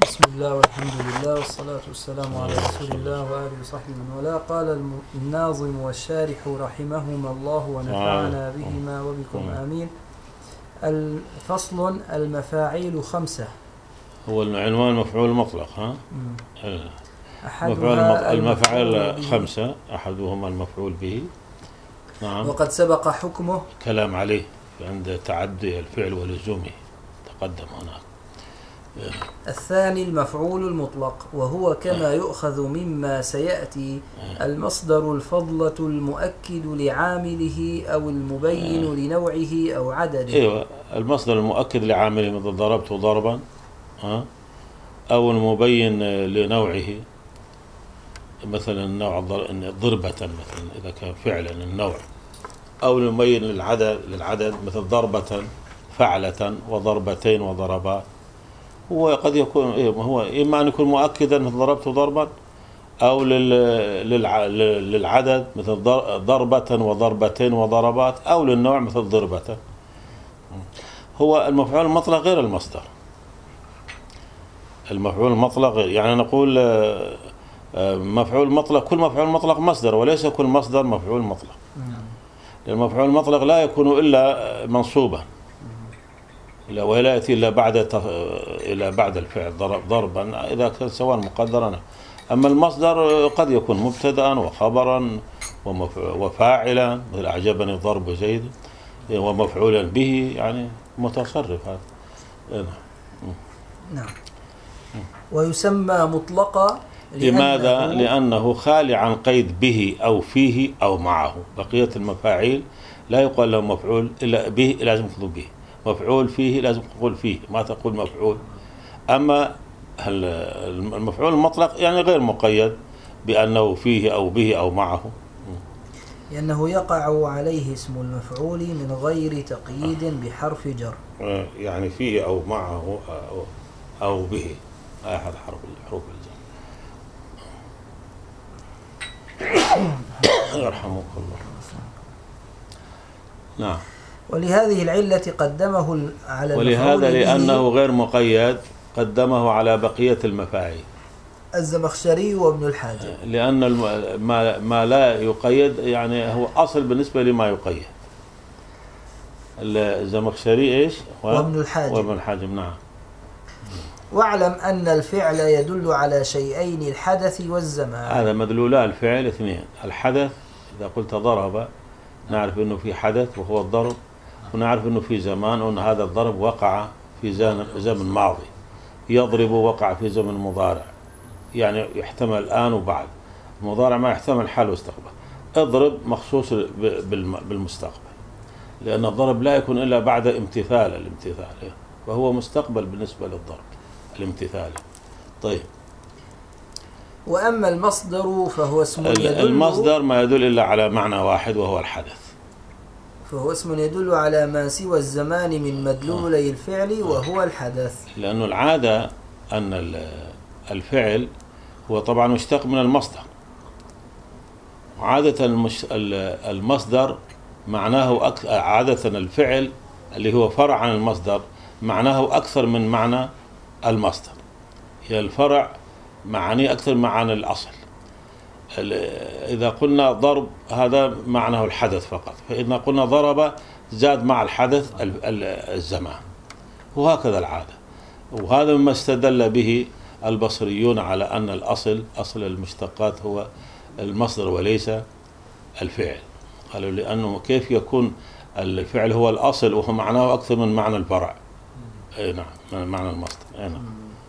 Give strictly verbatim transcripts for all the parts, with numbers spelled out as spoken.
بسم الله والحمد لله والصلاة والسلام على رسول الله وآله وصحبه من والاه. قال الناظم والشارح رحمهما الله ونفعنا بهما وبكم آمين. الفصل المفاعيل خمسة. هو العنوان مفعول مطلق ها؟ مفعول المفعول خمسة، أحدهما المفعول به. نعم. وقد سبق حكمه كلام عليه عند تعدي الفعل ولزومه، تقدم هناك. الثاني المفعول المطلق، وهو كما يؤخذ مما سيأتي المصدر الفضلة المؤكد لعامله أو المبين لنوعه أو عدده. ايوه، المصدر المؤكد لعامله مثل ضربت ضربا، ها، أو المبين لنوعه مثلا النوع ضربة مثلا إذا كان فعلا النوع، أو المبين للعدد للعدد مثل ضربة فعلة وضربتين وضربات. هو قد يكون إيه هو إما أن يكون مؤكدا مثل ضربت ضربا، أو للعدد مثل ضربة وضربتين وضربات، أو للنوع مثل ضربة. هو المفعول المطلق غير المصدر. المفعول المطلق غير، يعني نقول مفعول مطلق، كل مفعول مطلق مصدر، وليس كل مصدر مفعول مطلق. المفعول المطلق لا يكون إلا منصوبا، ولا يأتي إلا بعد إلى بعد الفعل ضربا إذا كان سواء مقدرا. أما المصدر قد يكون مبتدأ وخبرا وفاعلا مثل أعجبني ضرب زيد، ومفعولا به، يعني متصرف هذا. نعم. ويسمى مطلقا لماذا؟ لأنه خالي عن قيد به أو فيه أو معه. بقية المفاعيل لا يقال له مفعول إلا به، لازم تقول به. مفعول فيه لازم تقول فيه، ما تقول مفعول. أما المفعول المطلق يعني غير مقيد بأنه فيه أو به أو معه، لأنه يقع عليه اسم المفعول من غير تقييد بحرف جر، يعني فيه أو معه أو, أو به أحد حرف الحروف الجر. يرحمك الله. نعم. ولهذه العلة قدمه على ولهذا لأنه غير مقيد قدمه على بقية المفاعيل الزمخشري وابن الحاجب، لأن ما, ما لا يقيد يعني هو أصل بالنسبة لما يقيد. الزمخشري إيش؟ وابن الحاجب. وابن الحاجب. نعم. واعلم أن الفعل يدل على شيئين، الحدث والزمان. هذا مدلولا الفعل اثنين. الحدث إذا قلت ضرب نعرف أنه في حدث وهو الضرب، ونعرف أنه في زمان، وأن هذا الضرب وقع في زمن ماضي. يضرب وقع في زمن مضارع، يعني يحتمل الآن وبعد. المضارع ما يحتمل حال واستقبال. اضرب مخصوص بالمستقبل، لأن الضرب لا يكون إلا بعد امتثال الامتثال، وهو مستقبل بالنسبة للضرب الامتثال. طيب. وأما المصدر فهو اسم يدل، المصدر ما يدل إلا على معنى واحد وهو الحدث، فهو اسم يدل على ما سوى الزمان من مدلولي الفعل وهو الحدث. لأنه العادة أن الفعل هو طبعا مشتق من المصدر. عادة المصدر معناه أك... عادة الفعل اللي هو فرع عن المصدر معناه أكثر من معنى المصدر. هي الفرع معاني أكثر من معاني الأصل. إذا قلنا ضرب هذا معناه الحدث فقط، فإذا قلنا ضرب زاد مع الحدث الزمان، وهكذا العادة. وهذا مما استدل به البصريون على أن الأصل أصل المشتقات هو المصدر وليس الفعل. قالوا لأنه كيف يكون الفعل هو الأصل وهو معناه أكثر من معنى الفرع. أي نعم، من معنى المصدر. أي نعم.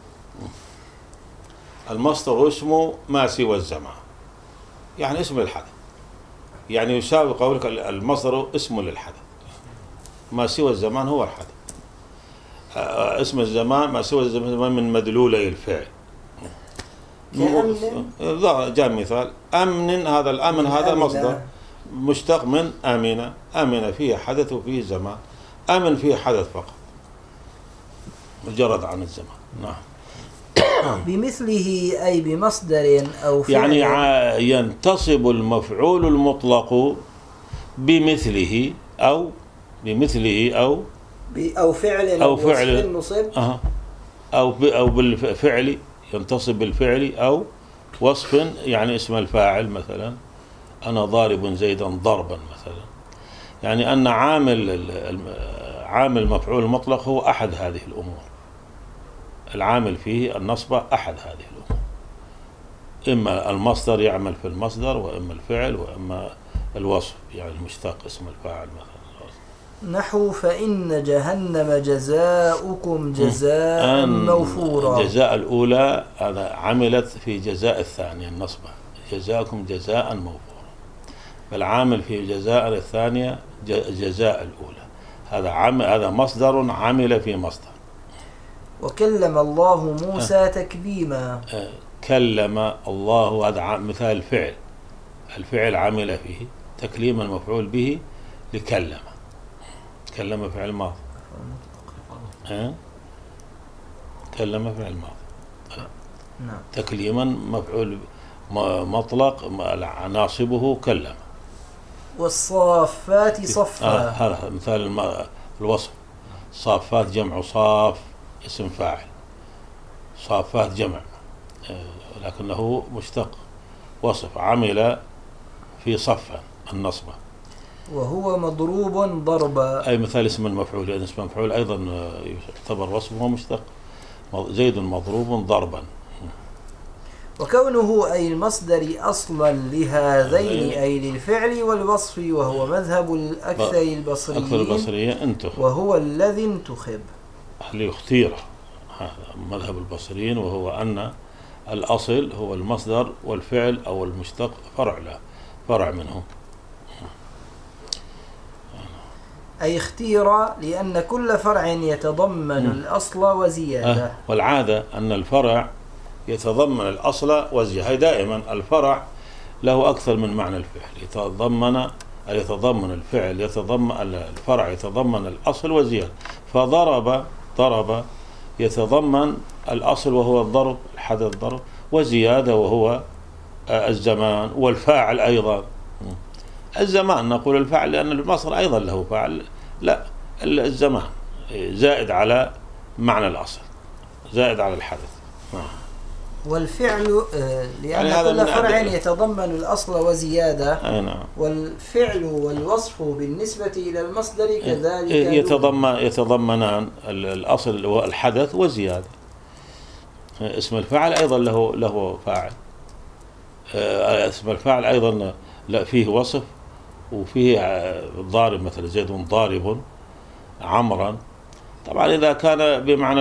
المصدر اسمه ما سوى الزمان، يعني اسم الحدث، يعني يساوي قولك المصدر اسم للحدث. ما سوى الزمان هو الحدث. اسم الزمان ما سوى الزمان من مدلولي الفعل. جاء مثال أمن، هذا الأمن هذا مصدر مشتق من أمنة. أمنة فيه حدث وفيه زمان. أمن فيه حدث فقط مجرد عن الزمان. نعم. بمثله أي بمصدر أو فعل، يعني ينتصب المفعول المطلق بمثله أو بمثله أو أو فعل أو فعل نصب أه. أو أو بالفعل ينتصب بالفعل، أو وصف يعني اسم الفاعل، مثلا أنا ضارب زيدا ضربا مثلا، يعني أن عامل عامل مفعول مطلق هو أحد هذه الأمور، العامل فيه النصب أحد هذه الأمور، إما المصدر يعمل في المصدر، وإما الفعل، وإما الوصف يعني المشتق اسم الفاعل مثلا. نحو فإن جهنم جزاؤكم جزاء موفورا. جزاء الأولى هذا عملت في جزاء الثانية النصبة، جزاءكم جزاء موفورا، فالعامل في جزاء الثانية جزاء الأولى، هذا عم هذا مصدر عمل في مصدر. وكلم الله موسى أه تكليما. أه كلم الله، هذا مثال الفعل، الفعل عمل فيه تكليما مفعول به لكلم، كلم فعل ماضي، أه؟ كلم فعل ماضي، نعم. تكليما مفعول مطلق ناصبه كلم. والصافات صفا، آه هذا مثال الوصف، صافات جمع صاف اسم فاعل، صافات جمع آه لكنه مشتق، وصف عمل في صفا النصبة. وهو مضروب ضربا، أي مثال اسم المفعول، يعني اسم المفعول أيضا يعتبر وصفه مشتق، زيد مضروب ضربا. وكونه أي المصدر أصلا لهذين أي للفعل والوصف، وهو مذهب الأكثر البصريين، أكثر البصريين انتخب، وهو الذي انتخب اللي اختير، هذا مذهب البصريين، وهو أن الأصل هو المصدر، والفعل أو المشتق فرع له، فرع منه. أي اختير لأن كل فرع يتضمن م. الأصل وزيادة. أه والعادة أن الفرع يتضمن الأصل وزيادة، دائما الفرع له أكثر من معنى الفعل، يتضمن يتضمن الفعل يتضمن الفرع يتضمن الأصل وزيادة، فضرب ضرب يتضمن الأصل وهو الضرب، الحدث الضرب، وزيادة وهو الزمان، والفاعل أيضا الزمان، نقول الفاعل لأن المصدر أيضا له فاعل، لا الزمان زائد على معنى الأصل، زائد على الحدث. نعم. والفعل لأن يعني كل فرع يتضمن الأصل وزيادة. نعم. والفعل والوصف بالنسبة إلى المصدر كذلك يتضمن يتضمنان الأصل والحدث وزيادة. اسم الفاعل أيضا له له فاعل، اسم الفاعل أيضا لا فيه وصف وفيه ضارب، مثل زيد ضارب عمرا، طبعا إذا كان بمعنى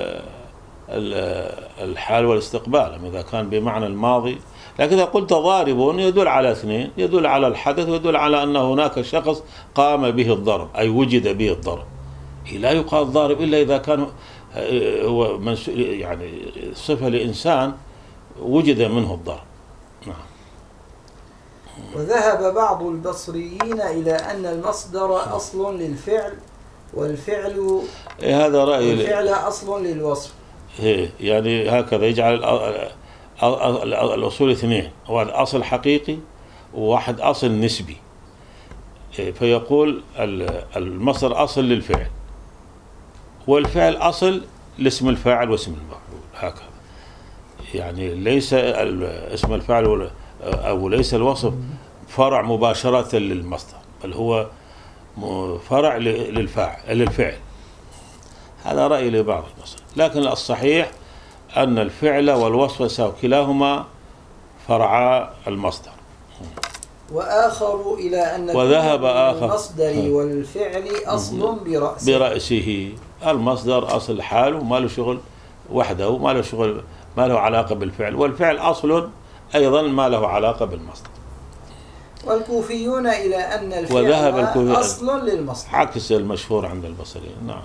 الحال والاستقبال، إذا كان بمعنى الماضي، لكن إذا قلت ضارب يدل على اثنين، يدل على الحدث ويدل على أن هناك شخص قام به الضرب، أي وجد به الضرب. لا يقال ضارب إلا إذا كان هو يعني صفة لإنسان وجد منه الضرب. نعم. وذهب بعض البصريين إلى أن المصدر أصل للفعل، والفعل هذا رأي الفعل أصل للوصف. يعني هكذا يجعل الأصول اثنين، واحد أصل حقيقي وواحد أصل نسبي، فيقول المصدر أصل للفعل، والفعل أصل لاسم الفاعل واسم المفعول، هكذا يعني ليس اسم الفاعل أو ليس الوصف فرع مباشرة للمصدر، بل هو فرع للفاعل للفعل. هذا رأي لبعض البصريين، لكن الصحيح أن الفعل والوصف سواء كلاهما فرعا المصدر. وآخر إلى أن وذهب آخر المصدر والفعل أصل برأسه برأسه المصدر أصل حاله، ما له شغل وحده، ما له شغل ما له علاقة بالفعل، والفعل أصل أيضا ما له علاقة بالمصدر. والكوفيون إلى أن الفعل أصل للمصدر، عكس المشهور عند البصريين. نعم.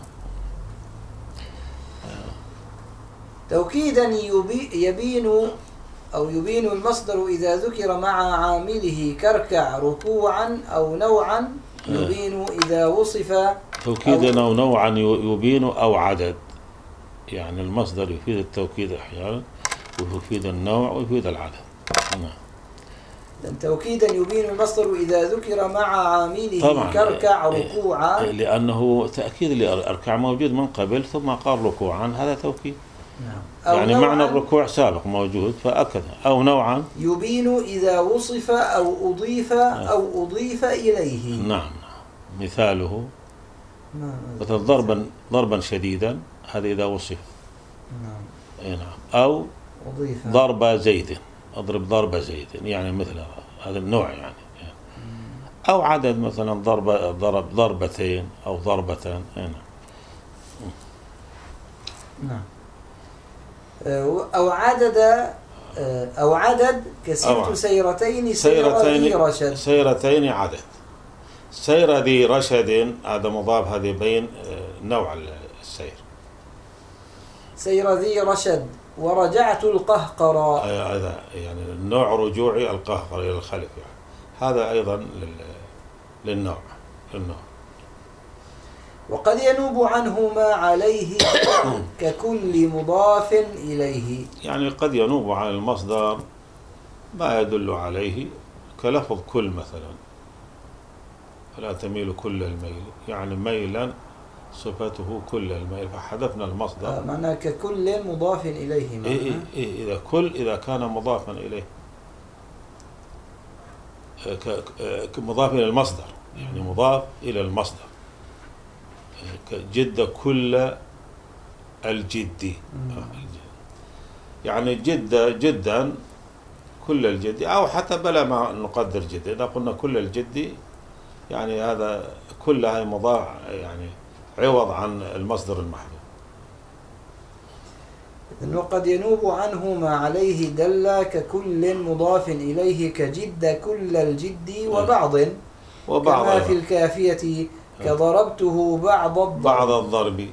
توكيدا يبين أو يبين المصدر إذا ذكر مع عامله كركع ركوعا أو نوعا، يبين إذا وصف توكيدا أو نوعا يبين أو عدد، يعني المصدر يفيد التوكيد أحيانا ويفيد النوع ويفيد العدد. نعم. توكيدا يبين المصدر إذا ذكر مع عامله كركع ركوعا، لأنه تأكيد لأركع موجود من قبل ثم قال ركوعا، هذا توكيد. نعم. يعني معنى الركوع سابق موجود فأكد. أو نوعا يبين إذا وصف أو أضيف أو أضيف إليه. نعم نعم. مثاله نعم. مثل ضربا ضربا شديدا، هذا إذا وصف. نعم. أي نعم. أو أضيف. ضرب زيد، أضرب ضرب زيد، يعني مثل هذا النوع يعني. أو عدد مثلا ضرب ضرب ضربتين أو ضربة. نعم. نعم. أو عدد أو عدد كسرت سيرتين سير ذي رشد. سيرتين عدد. سير ذي رشد هذا مضاف، هذا يبين نوع السير. سير ذي رشد ورجعت القهقرى. هذا يعني النوع رجوعي القهقر إلى الخلف يعني. هذا أيضا للنوع للنوع. وقد ينوب عنه ما عليه ككل مضاف إليه. يعني قد ينوب عن المصدر ما يدل عليه كلفظ كل مثلا، فلا تميل كل الميل، يعني ميلا صفته كل الميل، فحذفنا المصدر. آه معناه ككل مضاف إليه. إيه إيه إيه إذا كل إذا كان مضافا إليه كمضاف إلى المصدر، يعني مضاف إلى المصدر. جد كل الجدي، يعني جد جدا كل الجدي، أو حتى بلا ما نقدر جد، إذا قلنا كل الجدي يعني هذا كل هاي مضاف يعني عوض عن المصدر المحذوف. وقد ينوب عنه ما عليه دل ككل مضاف إليه كجد كل الجد وبعض وبعض كما في الكافية كضربته بعض الضرب. بعض الضرب.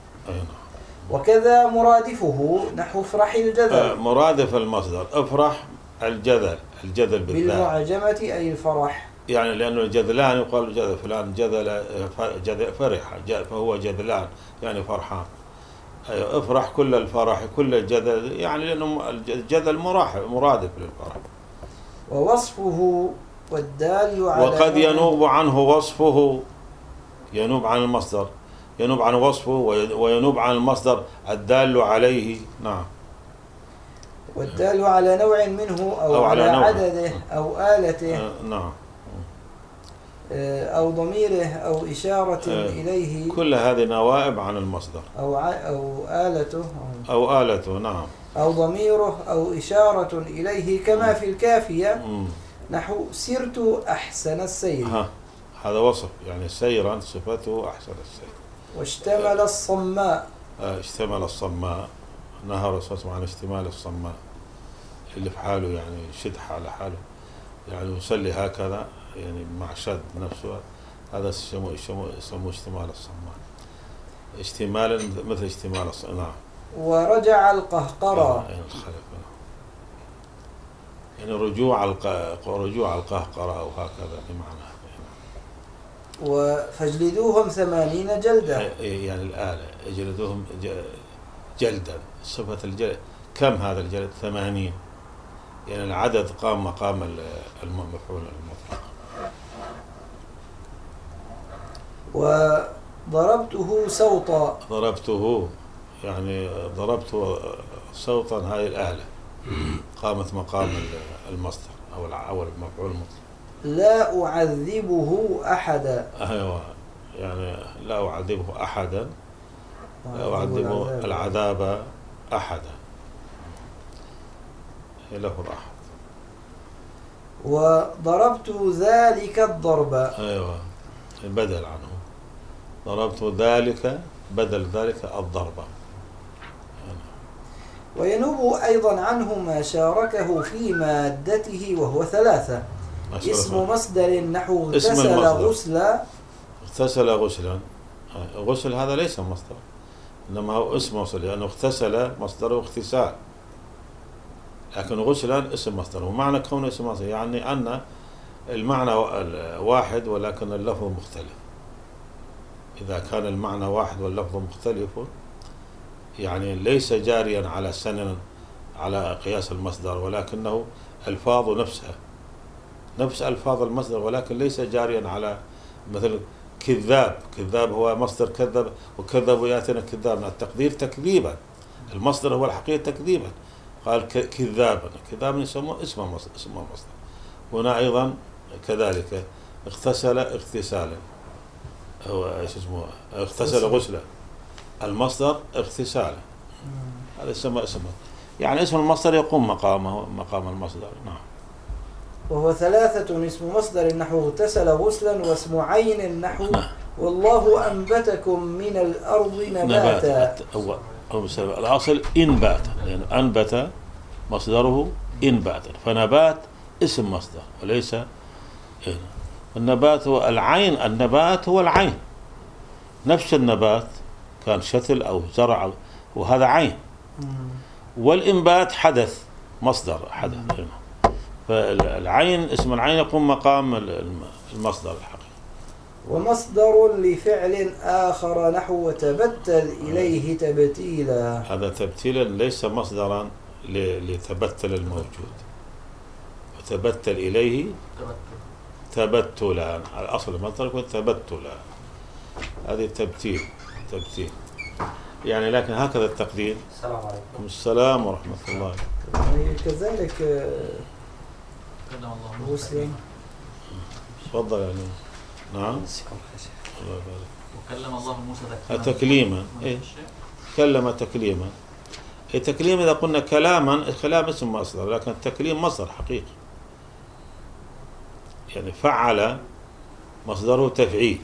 وكذا مرادفه نحو افرح الجذل. مرادف المصدر افرح الجذل، الجذل بالذات بالمعجمة أي الفرح، يعني لأنه الجذلان يقال جذل فلان جذل جذل فرح فهو جذلان يعني فرحان. أيوة افرح كل الفرح كل الجذل، يعني لأنه الجذل مرادف للفرح. ووصفه والدال على وقد ينوب عنه وصفه، ينوب عن المصدر، ينوب عن وصفه وينوب عن المصدر الدال عليه. نعم. والدال على نوع منه أو, أو على, على عدده أو آلته. آه نعم. أو ضميره أو إشارة آه إليه، كل هذه نوائب عن المصدر. أو أو آلته أو, أو آلته. نعم. أو ضميره أو إشارة إليه كما في الكافية نحو سرت أحسن السير. ها. هذا وصف يعني سيرا صفته أحسن السير. واشتمل آه الصماء. آه اشتمل الصماء، نهى الرسول عن اشتمال الصماء اللي في حاله يعني شدح على حاله، يعني يصلي هكذا يعني مع شد نفسه، هذا يسموه يسموه اشتمال الصماء، اشتمالا مثل اشتمال الصماء. نعم. ورجع القهقرى. آه يعني الخلف يعني رجوع رجوع القهقرى أو هكذا بمعنى. وفجلدوهم ثمانين جلدة، يعني الآلة اجلدوهم جلدا، صفة الجلد كم هذا الجلد؟ ثمانين، يعني العدد قام مقام المفعول المطلق. وضربته صوتا. ضربته يعني ضربته صوتا، هذه الآلة قامت مقام المصدر أو أو المفعول المطلق. لا أعذبه أحدا. أيوة يعني لا أعذبه أحدا، لا أعذبه العذاب أحدا، له أحد. وضربت ذلك الضرب. أيوة بدل عنه، ضربت ذلك بدل ذلك الضربة. وينوب أيضا عنه ما شاركه في مادته وهو ثلاثة. اسم مصدر نحو اغتسل غسلا. اغتسل غسلا، غسل هذا ليس مصدر إنما هو اسم مصدر، لأنه اغتسل مصدره اغتسال، لكن غسلا اسم مصدر. ومعنى كونه اسم مصدر يعني أن المعنى واحد ولكن اللفظ مختلف. إذا كان المعنى واحد واللفظ مختلف يعني ليس جاريا على سنن على قياس المصدر، ولكنه ألفاظ نفسها نفس ألفاظ المصدر، ولكن ليس جاريا على مثل كذاب. كذاب هو مصدر كذب، وكذب يأتينا كذاب، التقدير تكذيبا، المصدر هو الحقيقة تكذيبا. قال كذابا، كذابا يسموه اسمه مصدر، اسمه مصدر. هنا أيضا كذلك اغتسل اغتسالا، هو ايش اسمه، اغتسل غسلا، المصدر اغتسالا، هذا اسمه اسمه يعني اسم المصدر يقوم مقامه مقام المصدر. نعم. وهو ثلاثة اسم مصدر نحو اغتسل غسلا، واسم عين نحو والله أنبتكم من الأرض نباتا. هو الأصل إنبات، لأن يعني أنبت مصدره إنباتا، فنبات اسم مصدر وليس إيه. النبات هو العين، النبات هو العين، نفس النبات كان شتل أو زرع وهذا عين، والإنبات حدث مصدر حدث. فالعين اسم العين يقوم مقام المصدر الحقيقي. ومصدر لفعل آخر نحو وتبتل إليه تبتيلا، هذا تبتيلا ليس مصدرا لتبتل الموجود، وتبتل إليه تبتلا، الأصل المصدر يكون تبتلا، هذه تبتيل تبتيل يعني، لكن هكذا التقدير. السلام عليكم. السلام ورحمة الله. كذلك مسلم. تفضل يعني. نعم. الله يبارك. وكلم الله موسى تكليما. إيه؟ كلم تكليما. التكليم إذا قلنا كلاما، الكلام اسم مصدر، لكن التكليم مصدر حقيقي. يعني فعل مصدره تفعيل،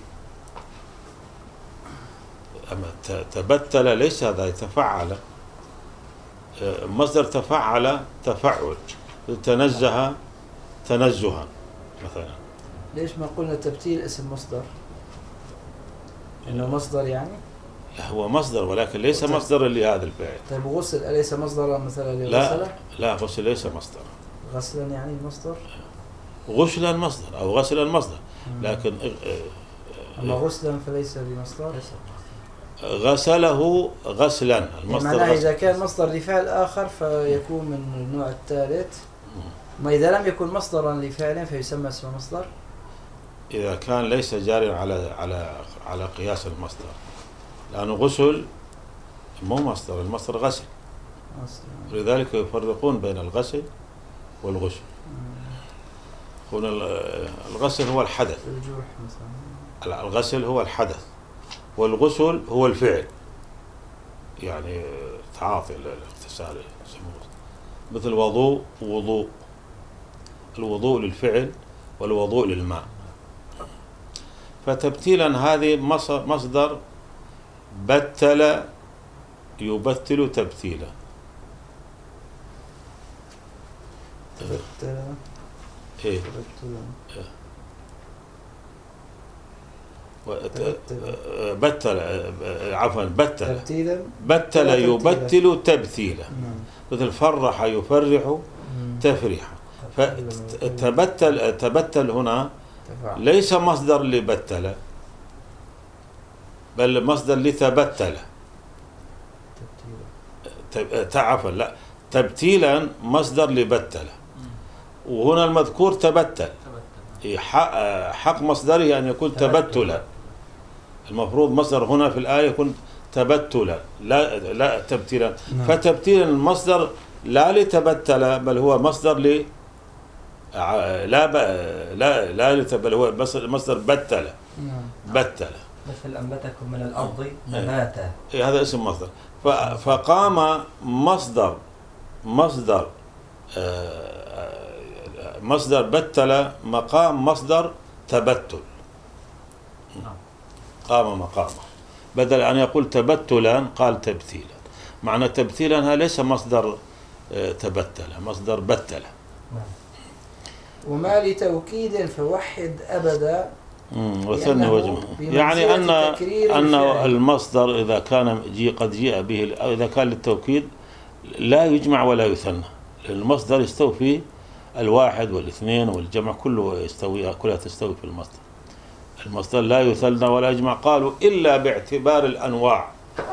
أما تبتل ليس هذا تفعل، مصدر تفعل تفعل، تنزه تنزها مثلا. ليش ما قلنا تبتيل اسم مصدر؟ إنه مصدر يعني؟ هو مصدر ولكن ليس مصدرا لهذا الفعل. طيب غسل أليس مصدرا مثلا لغسل؟ لا لا، غسل ليس مصدر. غسلا يعني مصدر؟ غسلا مصدر أو غسلا مصدر، لكن أما غسلا فليس بمصدر. غسله غسلا المصدر. معناه إذا كان مصدر لفعل آخر فيكون من النوع الثالث، ما إذا لم يكن مصدرا لفعل فيسمى اسم مصدر. إذا كان ليس جاريا على على على قياس المصدر، لأنه غسل مو مصدر، المصدر غسل، ولذلك يفرقون بين الغسل والغسل. هنا الغسل هو الحدث، الغسل هو الحدث، والغسل هو الفعل، يعني تعاطي الاغتسال مثل وضوء وضوء، الوضوء للفعل والوضوء للماء. فتبتيلا هذه مصدر بتل يبتل تبتيلا. تبتل ايه بتل عفوا بتل بتل يبتل تبتيلا، مثل فرح يفرح تفريحا. فتبتل تبتل هنا ليس مصدر لبتل، بل مصدر لتبتل. عفوا لا، تبتيلا مصدر لبتل، وهنا المذكور تبتل، حق مصدره أن يكون تبتلا. المفروض مصدر هنا في الآية يكون تبتلا لا لا تبتيلا. فتبتيلا المصدر لا لتبتل، بل هو مصدر ل لا ب... لا لا بل هو مصدر بتل بتل، مثل أنبتكم من الأرض نباتا. إيه هذا اسم مصدر. ف... فقام مصدر مصدر مصدر بتل مقام مصدر تبتل، قام مقامه، بدل أن يقول تبتلا قال تبتيلا. معنى تبتيلا هذا ليس مصدر تبتل، مصدر بتل. وما لتوكيد فوحد أبدا، وثني وجمه، يعني أن أن المصدر إذا كان جي قد جاء به أو إذا كان للتوكيد لا يجمع ولا يثنى، لأن المصدر يستوفي الواحد والاثنين والجمع كله يستوي، كلها تستوي في المصدر. المصدر لا يثنى ولا يجمع، قالوا إلا باعتبار الأنواع.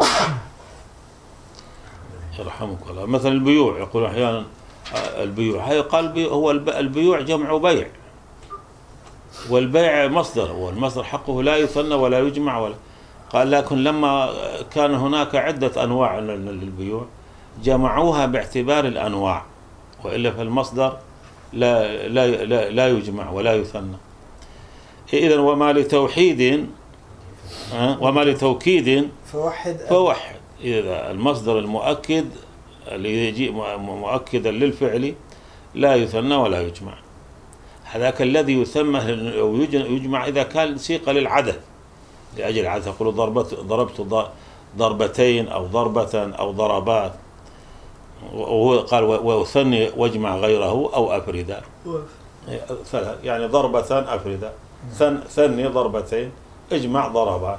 يرحمك الله. مثلا البيوع، يقول أحيانا البيوع، هي قال هو البيوع جمع بيع، والبيع مصدر، والمصدر حقه لا يثنى ولا يجمع ولا. قال لكن لما كان هناك عدة أنواع للبيوع جمعوها باعتبار الأنواع، وإلا فالمصدر لا لا لا, لا يجمع ولا يثنى. إذن وما لتوحيد وما لتوكيد فوحد فوحد. إذا المصدر المؤكد اللي يجي مؤكدا للفعل لا يثنى ولا يجمع. هذاك الذي يثنى أو يجمع إذا كان سيق للعدد لأجل العدد، تقول ضربت ضربت ضربتين أو ضربة أو ضربات، وهو قال وثني واجمع غيره أو أفردا، يعني ضربة أفردا، ثني ضربتين، اجمع ضربات.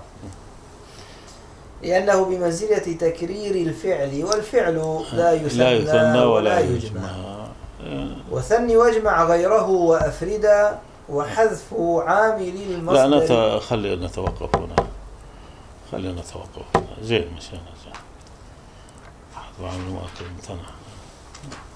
لأنه بمنزلة تكرير الفعل، والفعل لا يثنى, لا يثنى ولا, ولا يجمع. يجمع. وثني واجمع غيره وأفردا، وحذف عامل المصدر. لا نت... خلي نتوقف هنا، خلينا نتوقف هنا. زين مشينا زين. حذف عامل المؤكد امتنع.